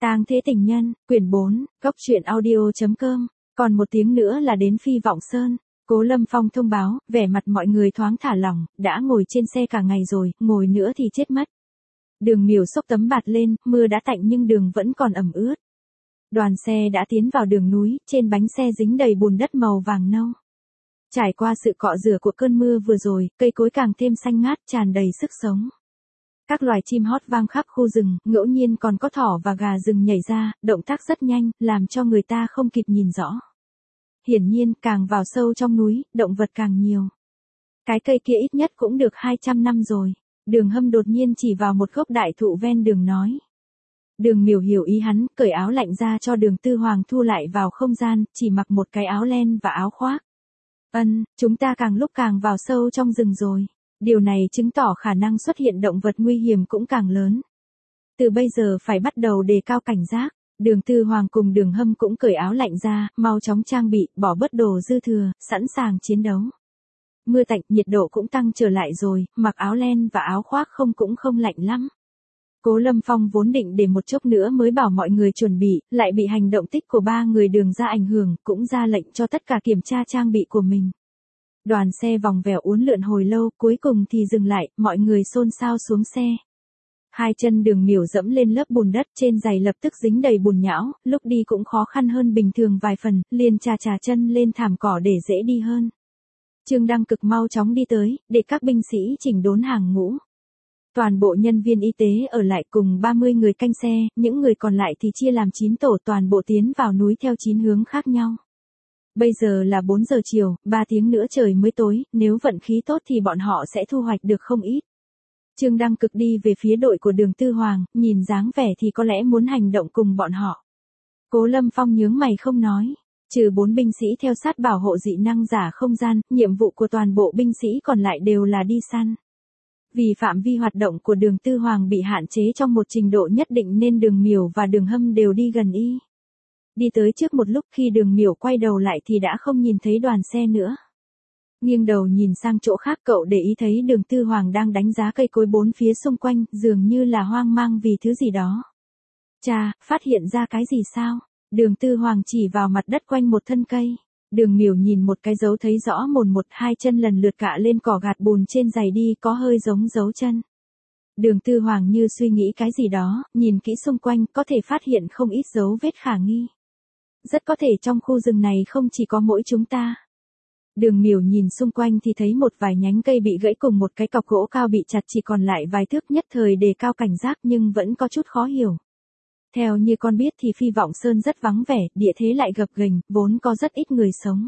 Tang Thế Tình Nhân, quyển 4, góc truyện audio.com, còn một tiếng nữa là đến Phi Vọng Sơn. Cố Lâm Phong thông báo, vẻ mặt mọi người thoáng thả lỏng, đã ngồi trên xe cả ngày rồi, ngồi nữa thì chết mất. Đường Miểu xốc tấm bạt lên, mưa đã tạnh nhưng đường vẫn còn ẩm ướt. Đoàn xe đã tiến vào đường núi, trên bánh xe dính đầy bùn đất màu vàng nâu. Trải qua sự cọ rửa của cơn mưa vừa rồi, cây cối càng thêm xanh ngát, tràn đầy sức sống. Các loài chim hót vang khắp khu rừng, ngẫu nhiên còn có thỏ và gà rừng nhảy ra, động tác rất nhanh, làm cho người ta không kịp nhìn rõ. Hiển nhiên, càng vào sâu trong núi, động vật càng nhiều. Cái cây kia ít nhất cũng được 200 năm rồi. Đường Hâm đột nhiên chỉ vào một gốc đại thụ ven đường nói. Đường Miểu hiểu ý hắn, cởi áo lạnh ra cho Đường Tư Hoàng thu lại vào không gian, chỉ mặc một cái áo len và áo khoác. Chúng ta càng lúc càng vào sâu trong rừng rồi. Điều này chứng tỏ khả năng xuất hiện động vật nguy hiểm cũng càng lớn. Từ bây giờ phải bắt đầu đề cao cảnh giác. Đường Tư Hoàng cùng Đường Hâm cũng cởi áo lạnh ra, mau chóng trang bị, bỏ bớt đồ dư thừa, sẵn sàng chiến đấu. Mưa tạnh, nhiệt độ cũng tăng trở lại rồi, mặc áo len và áo khoác cũng không lạnh lắm. Cố Lâm Phong vốn định để một chốc nữa mới bảo mọi người chuẩn bị, lại bị hành động tích của ba người Đường ra ảnh hưởng, cũng ra lệnh cho tất cả kiểm tra trang bị của mình. Đoàn xe vòng vèo uốn lượn hồi lâu, cuối cùng thì dừng lại, mọi người xôn xao xuống xe. Hai chân Đường Miểu dẫm lên lớp bùn đất, trên giày lập tức dính đầy bùn nhão, lúc đi cũng khó khăn hơn bình thường vài phần, liền chà chân lên thảm cỏ để dễ đi hơn. Trương Đăng Cực mau chóng đi tới, để các binh sĩ chỉnh đốn hàng ngũ. Toàn bộ nhân viên y tế ở lại cùng 30 người canh xe, những người còn lại thì chia làm 9 tổ toàn bộ tiến vào núi theo 9 hướng khác nhau. Bây giờ là 4 giờ chiều, 3 tiếng nữa trời mới tối, nếu vận khí tốt thì bọn họ sẽ thu hoạch được không ít. Trương Đăng Cực đi về phía đội của Đường Tư Hoàng, nhìn dáng vẻ thì có lẽ muốn hành động cùng bọn họ. Cố Lâm Phong nhướng mày không nói. Trừ 4 binh sĩ theo sát bảo hộ dị năng giả không gian, nhiệm vụ của toàn bộ binh sĩ còn lại đều là đi săn. Vì phạm vi hoạt động của Đường Tư Hoàng bị hạn chế trong một trình độ nhất định nên Đường Miểu và Đường Hâm đều đi gần y. Đi tới trước một lúc khi Đường Miểu quay đầu lại thì đã không nhìn thấy đoàn xe nữa. Nghiêng đầu nhìn sang chỗ khác cậu để ý thấy Đường Tư Hoàng đang đánh giá cây cối bốn phía xung quanh, dường như là hoang mang vì thứ gì đó. Chà, phát hiện ra cái gì sao? Đường Tư Hoàng chỉ vào mặt đất quanh một thân cây. Đường Miểu nhìn một cái dấu thấy rõ mồn một, hai chân lần lượt cạ lên cỏ gạt bùn trên giày đi có hơi giống dấu chân. Đường Tư Hoàng như suy nghĩ cái gì đó, nhìn kỹ xung quanh có thể phát hiện không ít dấu vết khả nghi. Rất có thể trong khu rừng này không chỉ có mỗi chúng ta. Đường Miểu nhìn xung quanh thì thấy một vài nhánh cây bị gãy cùng một cái cọc gỗ cao bị chặt chỉ còn lại vài thước, nhất thời đề cao cảnh giác nhưng vẫn có chút khó hiểu. Theo như con biết thì Phi Vọng Sơn rất vắng vẻ, địa thế lại gập ghềnh, vốn có rất ít người sống.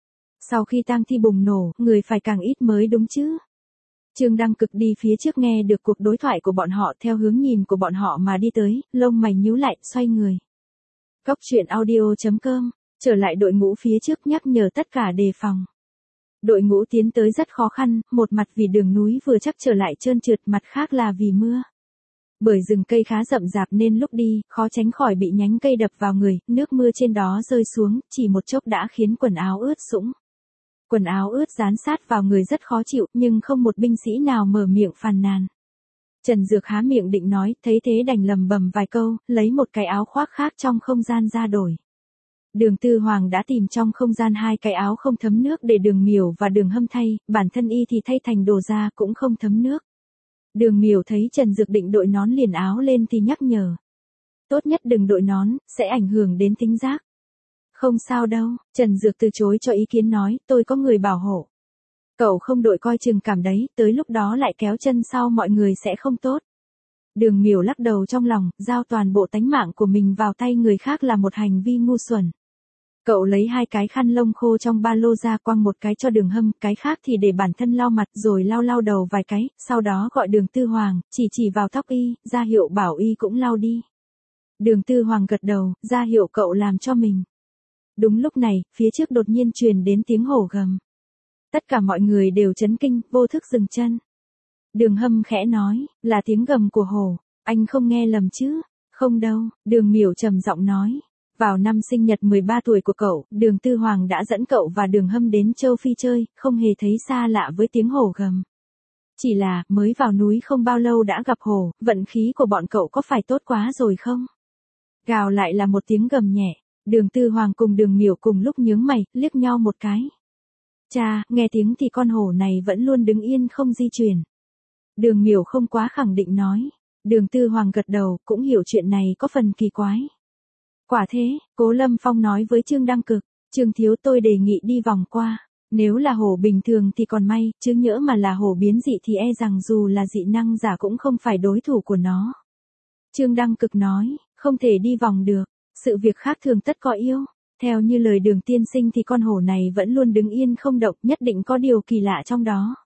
Sau khi tang thi bùng nổ, người phải càng ít mới đúng chứ. Trương Đăng Cực đi phía trước nghe được cuộc đối thoại của bọn họ theo hướng nhìn của bọn họ mà đi tới, lông mày nhíu lại, xoay người. Góc truyện audio.com, trở lại đội ngũ phía trước nhắc nhở tất cả đề phòng. Đội ngũ tiến tới rất khó khăn, một mặt vì đường núi vừa chắc trở lại trơn trượt, mặt khác là vì mưa. Bởi rừng cây khá rậm rạp nên lúc đi, khó tránh khỏi bị nhánh cây đập vào người, nước mưa trên đó rơi xuống, chỉ một chốc đã khiến quần áo ướt sũng. Quần áo ướt dán sát vào người rất khó chịu, nhưng không một binh sĩ nào mở miệng phàn nàn. Trần Dược há miệng định nói, thấy thế đành lầm bầm vài câu, lấy một cái áo khoác khác trong không gian ra đổi. Đường Tư Hoàng đã tìm trong không gian hai cái áo không thấm nước để Đường Miểu và Đường Hâm thay, bản thân y thì thay thành đồ da cũng không thấm nước. Đường Miểu thấy Trần Dược định đội nón liền áo lên thì nhắc nhở. Tốt nhất đừng đội nón, sẽ ảnh hưởng đến thính giác. Không sao đâu, Trần Dược từ chối cho ý kiến nói, tôi có người bảo hộ. Cậu không đội coi chừng cảm đấy, tới lúc đó lại kéo chân sau mọi người sẽ không tốt. Đường Miểu lắc đầu trong lòng, giao toàn bộ tánh mạng của mình vào tay người khác là một hành vi ngu xuẩn. Cậu lấy hai cái khăn lông khô trong ba lô ra, quăng một cái cho Đường Hâm, cái khác thì để bản thân lau mặt rồi lau đầu vài cái, sau đó gọi Đường Tư Hoàng, chỉ vào tóc y, ra hiệu bảo y cũng lau đi. Đường Tư Hoàng gật đầu, ra hiệu cậu làm cho mình. Đúng lúc này, phía trước đột nhiên truyền đến tiếng hổ gầm. Tất cả mọi người đều chấn kinh, vô thức dừng chân. Đường Hâm khẽ nói, là tiếng gầm của hổ, anh không nghe lầm chứ? Không đâu, Đường Miểu trầm giọng nói. Vào năm sinh nhật 13 tuổi của cậu, Đường Tư Hoàng đã dẫn cậu và Đường Hâm đến châu Phi chơi, không hề thấy xa lạ với tiếng hổ gầm. Chỉ là, mới vào núi không bao lâu đã gặp hổ, vận khí của bọn cậu có phải tốt quá rồi không? Gào lại là một tiếng gầm nhẹ. Đường Tư Hoàng cùng Đường Miểu cùng lúc nhướng mày, liếc nhau một cái. Cha, nghe tiếng thì con hổ này vẫn luôn đứng yên không di chuyển. Đường Miểu không quá khẳng định nói. Đường Tư Hoàng gật đầu, cũng hiểu chuyện này có phần kỳ quái. Quả thế, Cố Lâm Phong nói với Trương Đăng Cực, Trương thiếu tôi đề nghị đi vòng qua. Nếu là hổ bình thường thì còn may, chứ nhỡ mà là hổ biến dị thì e rằng dù là dị năng giả cũng không phải đối thủ của nó. Trương Đăng Cực nói, không thể đi vòng được, sự việc khác thường tất có yêu. Theo như lời Đường tiên sinh thì con hổ này vẫn luôn đứng yên không động, nhất định có điều kỳ lạ trong đó.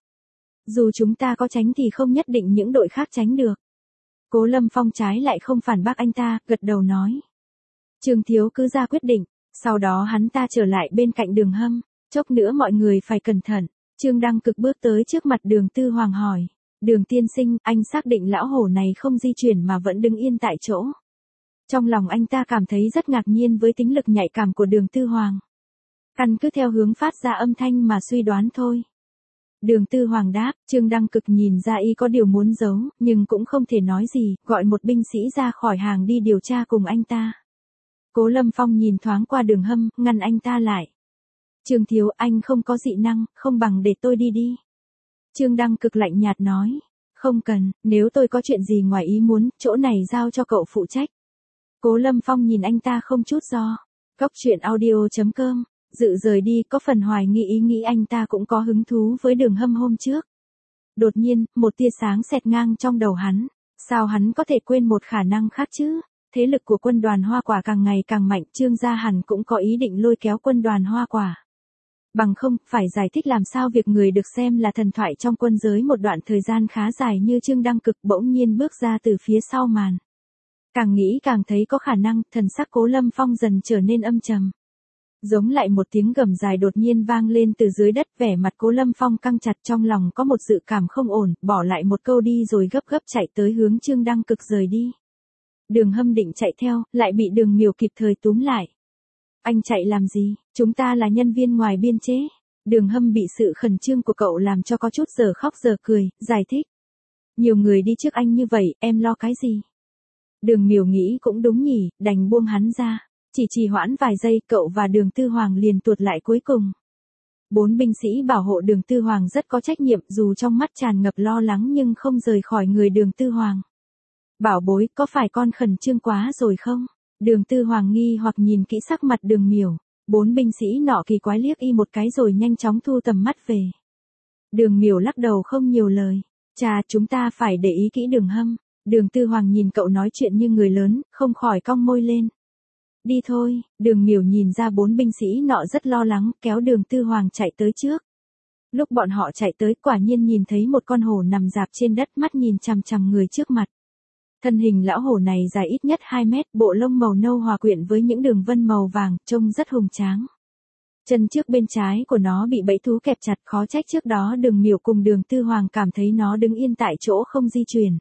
Dù chúng ta có tránh thì không nhất định những đội khác tránh được. Cố Lâm Phong trái lại không phản bác anh ta, gật đầu nói. Trương thiếu cứ ra quyết định, sau đó hắn ta trở lại bên cạnh Đường Hâm, chốc nữa mọi người phải cẩn thận. Trương Đăng Cực bước tới trước mặt Đường Tư Hoàng hỏi, Đường tiên sinh, anh xác định lão hổ này không di chuyển mà vẫn đứng yên tại chỗ. Trong lòng anh ta cảm thấy rất ngạc nhiên với tính lực nhạy cảm của Đường Tư Hoàng. Căn cứ theo hướng phát ra âm thanh mà suy đoán thôi. Đường Tư Hoàng đáp, Trương Đăng Cực nhìn ra y có điều muốn giấu, nhưng cũng không thể nói gì, gọi một binh sĩ ra khỏi hàng đi điều tra cùng anh ta. Cố Lâm Phong nhìn thoáng qua Đường Hâm, ngăn anh ta lại. Trương thiếu, anh không có dị năng, không bằng để tôi đi đi. Trương Đăng Cực lạnh nhạt nói, không cần, nếu tôi có chuyện gì ngoài ý muốn, chỗ này giao cho cậu phụ trách. Cố Lâm Phong nhìn anh ta không chút do. Góc truyện audio.com, dự rời đi có phần hoài nghi ý nghĩ anh ta cũng có hứng thú với Đường Hâm hôm trước. Đột nhiên, một tia sáng xẹt ngang trong đầu hắn. Sao hắn có thể quên một khả năng khác chứ? Thế lực của quân đoàn Hoa Quả càng ngày càng mạnh, Trương gia hẳn cũng có ý định lôi kéo quân đoàn Hoa Quả. Bằng không, phải giải thích làm sao việc người được xem là thần thoại trong quân giới một đoạn thời gian khá dài như Trương Đăng Cực bỗng nhiên bước ra từ phía sau màn. Càng nghĩ càng thấy có khả năng, thần sắc Cố Lâm Phong dần trở nên âm trầm. Giống lại một tiếng gầm dài đột nhiên vang lên từ dưới đất, vẻ mặt Cố Lâm Phong căng chặt, trong lòng có một dự cảm không ổn, bỏ lại một câu đi rồi gấp gấp chạy tới hướng Trương Đăng Cực rời đi. Đường Hâm định chạy theo, lại bị Đường Miểu kịp thời túm lại. Anh chạy làm gì, chúng ta là nhân viên ngoài biên chế. Đường Hâm bị sự khẩn trương của cậu làm cho có chút giờ khóc giờ cười, giải thích. Nhiều người đi trước anh như vậy, em lo cái gì? Đường Miểu nghĩ cũng đúng nhỉ, đành buông hắn ra. Chỉ trì hoãn vài giây, cậu và Đường Tư Hoàng liền tuột lại cuối cùng. 4 binh sĩ bảo hộ Đường Tư Hoàng rất có trách nhiệm, dù trong mắt tràn ngập lo lắng nhưng không rời khỏi người Đường Tư Hoàng. Bảo bối, có phải con khẩn trương quá rồi không? Đường Tư Hoàng nghi hoặc nhìn kỹ sắc mặt Đường Miểu. 4 binh sĩ nọ kỳ quái liếc y một cái rồi nhanh chóng thu tầm mắt về. Đường Miểu lắc đầu không nhiều lời. Cha, chúng ta phải để ý kỹ Đường Hâm. Đường Tư Hoàng nhìn cậu nói chuyện như người lớn, không khỏi cong môi lên. Đi thôi, Đường Miểu nhìn ra 4 binh sĩ nọ rất lo lắng, kéo Đường Tư Hoàng chạy tới trước. Lúc bọn họ chạy tới, quả nhiên nhìn thấy một con hổ nằm rạp trên đất, mắt nhìn chằm chằm người trước mặt. Thân hình lão hổ này dài ít nhất 2 mét, bộ lông màu nâu hòa quyện với những đường vân màu vàng, trông rất hùng tráng. Chân trước bên trái của nó bị bẫy thú kẹp chặt, khó trách trước đó Đường Miểu cùng Đường Tư Hoàng cảm thấy nó đứng yên tại chỗ không di chuyển.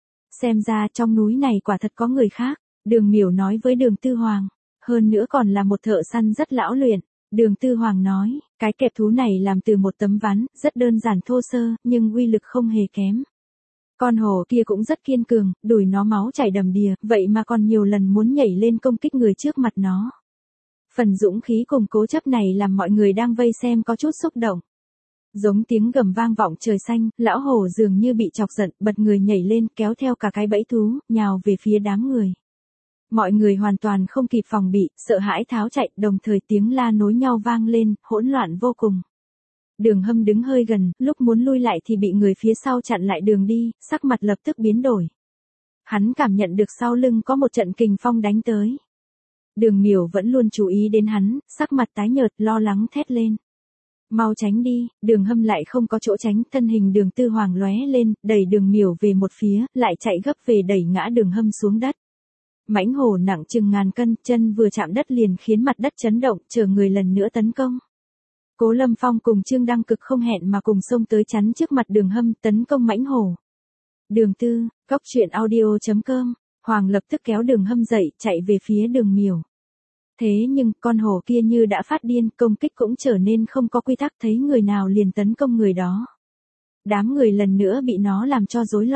Xem ra trong núi này quả thật có người khác, Đường Miểu nói với Đường Tư Hoàng. Hơn nữa còn là một thợ săn rất lão luyện. Đường Tư Hoàng nói, cái kẹp thú này làm từ một tấm ván, rất đơn giản thô sơ, nhưng uy lực không hề kém. Con hổ kia cũng rất kiên cường, đùi nó máu chảy đầm đìa, vậy mà còn nhiều lần muốn nhảy lên công kích người trước mặt nó. Phần dũng khí cùng cố chấp này làm mọi người đang vây xem có chút xúc động. Giống tiếng gầm vang vọng trời xanh, lão hổ dường như bị chọc giận, bật người nhảy lên, kéo theo cả cái bẫy thú, nhào về phía đám người. Mọi người hoàn toàn không kịp phòng bị, sợ hãi tháo chạy, đồng thời tiếng la nối nhau vang lên, hỗn loạn vô cùng. Đường Hâm đứng hơi gần, lúc muốn lui lại thì bị người phía sau chặn lại đường đi, sắc mặt lập tức biến đổi. Hắn cảm nhận được sau lưng có một trận kình phong đánh tới. Đường Miểu vẫn luôn chú ý đến hắn, sắc mặt tái nhợt, lo lắng thét lên. Mau tránh đi, Đường Hâm lại không có chỗ tránh, thân hình Đường Tư Hoàng lóe lên, đẩy Đường Miểu về một phía, lại chạy gấp về đẩy ngã Đường Hâm xuống đất. Mãnh hổ nặng chừng ngàn cân, chân vừa chạm đất liền khiến mặt đất chấn động, chờ người lần nữa tấn công. Cố Lâm Phong cùng Trương Đăng Cực không hẹn mà cùng xông tới chắn trước mặt Đường Hâm, tấn công mãnh hổ. Đường Tư, góc truyện audio.com, Hoàng lập tức kéo Đường Hâm dậy, chạy về phía Đường Miểu. Thế nhưng, con hổ kia như đã phát điên, công kích cũng trở nên không có quy tắc, thấy người nào liền tấn công người đó. Đám người lần nữa bị nó làm cho rối loạn.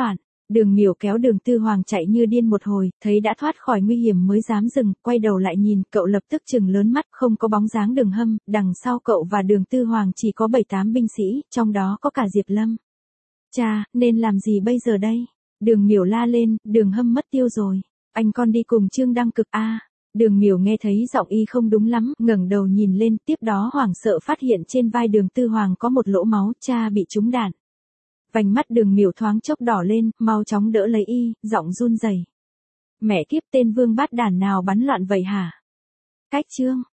Đường Miểu kéo Đường Tư Hoàng chạy như điên một hồi, thấy đã thoát khỏi nguy hiểm mới dám dừng, quay đầu lại nhìn, cậu lập tức trừng lớn mắt, không có bóng dáng Đường Hâm, đằng sau cậu và Đường Tư Hoàng chỉ có 7-8 binh sĩ, trong đó có cả Diệp Lâm. Cha, nên làm gì bây giờ đây? Đường Miểu la lên, Đường Hâm mất tiêu rồi. Anh con đi cùng Trương Đăng Cực a. Đường Miểu nghe thấy giọng y không đúng lắm, ngẩng đầu nhìn lên, tiếp đó hoảng sợ phát hiện trên vai Đường Tư Hoàng có một lỗ máu, cha bị trúng đạn. Vành mắt Đường Miểu thoáng chốc đỏ lên, mau chóng đỡ lấy y, giọng run rẩy. Mẹ kiếp, tên vương bát đàn nào bắn loạn vậy hả? Cách Trương